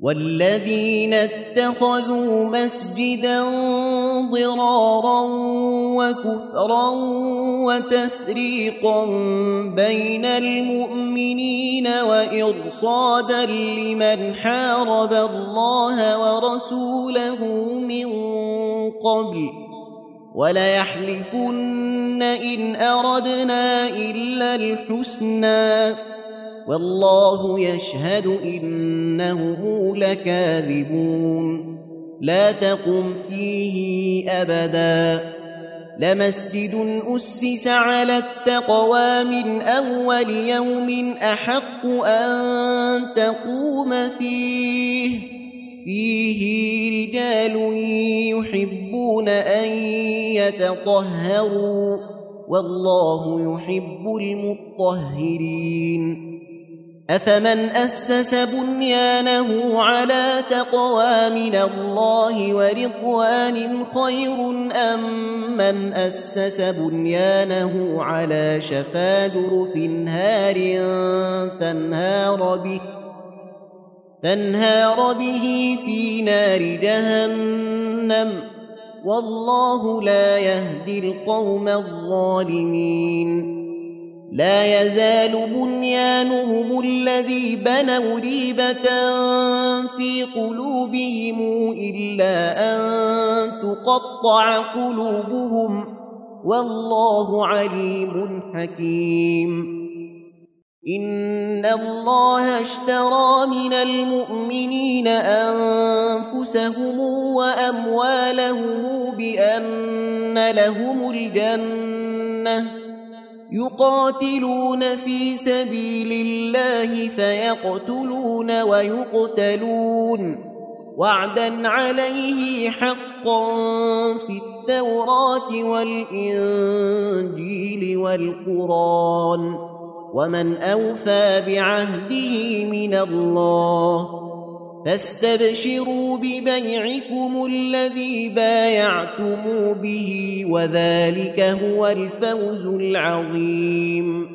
والذين اتخذوا مسجدا ضرارا وكفرا وتفريقا بين المؤمنين وإرصادا لمن حارب الله ورسوله من قبل وليحلفن إن أردنا إلا الحسنى والله يشهد إنهم لكاذبون لا تقم فيه أبدا لمسجد أسس على التقوى من أول يوم أحق أن تقوم فيه رجال يحبون أن يتطهروا والله يحب المطهرين أفمن أسس بنيانه على تقوى من الله ورضوان خير أم من أسس بنيانه على شفا جرف هار فانهار به في نار جهنم والله لا يهدي القوم الظالمين لا يزال بنيانهم الذي بنوا ريبة في قلوبهم إلا أن تقطع قلوبهم والله عليم حكيم إن الله اشترى من المؤمنين أنفسهم وأموالهم بأن لهم الجنة يقاتلون في سبيل الله فيقتلون ويقتلون وعدا عليه حقا في التوراة والإنجيل والقرآن ومن أوفى بعهده من الله فاستبشروا ببيعكم الذي بايعتم به وذلك هو الفوز العظيم